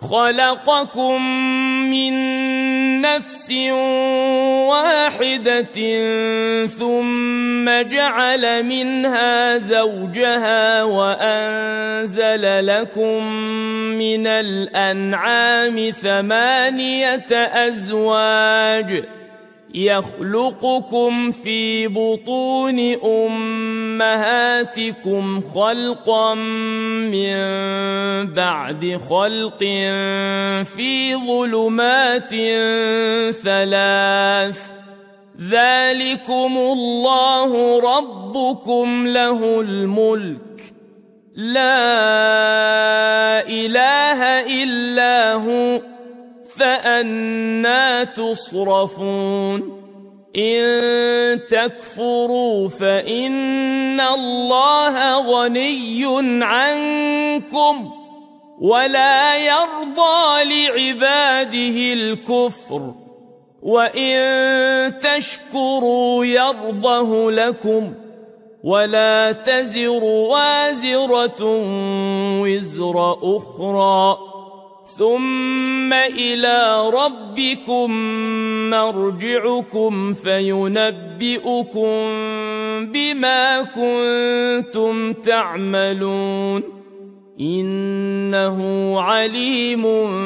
خلقكم من نفس واحدة ثم جعل منها زوجها وأنزل لكم من الأنعام 8 أزواج يخلقكم في بطون أمهاتكم خلقا من بعد خلق في ظلمات 3 ذلكم الله ربكم له الملك لا إله إلا هو فأنى تصرفون إن تكفروا فإن الله غني عنكم ولا يرضى لعباده الكفر وإن تشكروا يرضه لكم ولا تزر وازرة وزر أخرى ثم إلى ربكم مرجعكم فينبئكم بما كنتم تعملون إنه عليم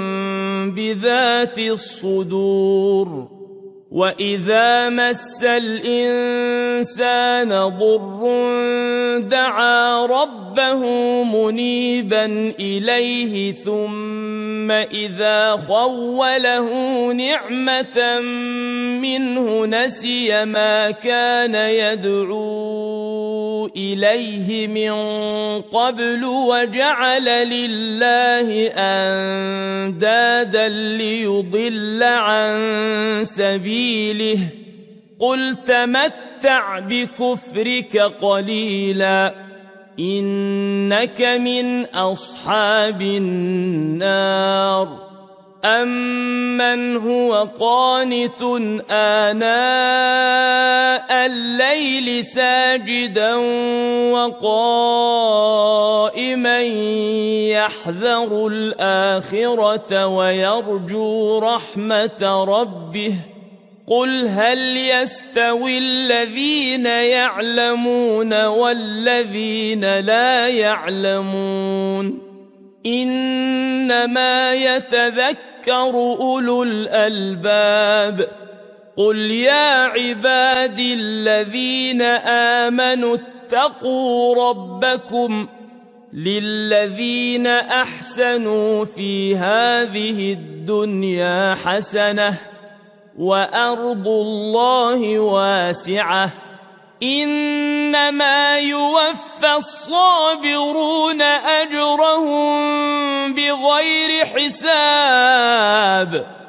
بذات الصدور وإذا مس الإنسان ضر دعا ربه منيبا إليه ثم إذا خوله نعمة منه نسي ما كان يدعو إليه من قبل وجعل لله أندادا ليضل عن سبيله قل تمتع بكفرك قليلا إنك من أصحاب النار أمن هو قانت آناء الليل ساجدا وقائما يحذر الآخرة ويرجو رحمة ربه قل هل يستوي الذين يعلمون والذين لا يعلمون إنما يتذكر أولو الألباب قل يا عبادي الذين آمنوا اتقوا ربكم للذين أحسنوا في هذه الدنيا حسنة وأرض الله واسعة إنما يوفى الصابرون أجرهم بغير حساب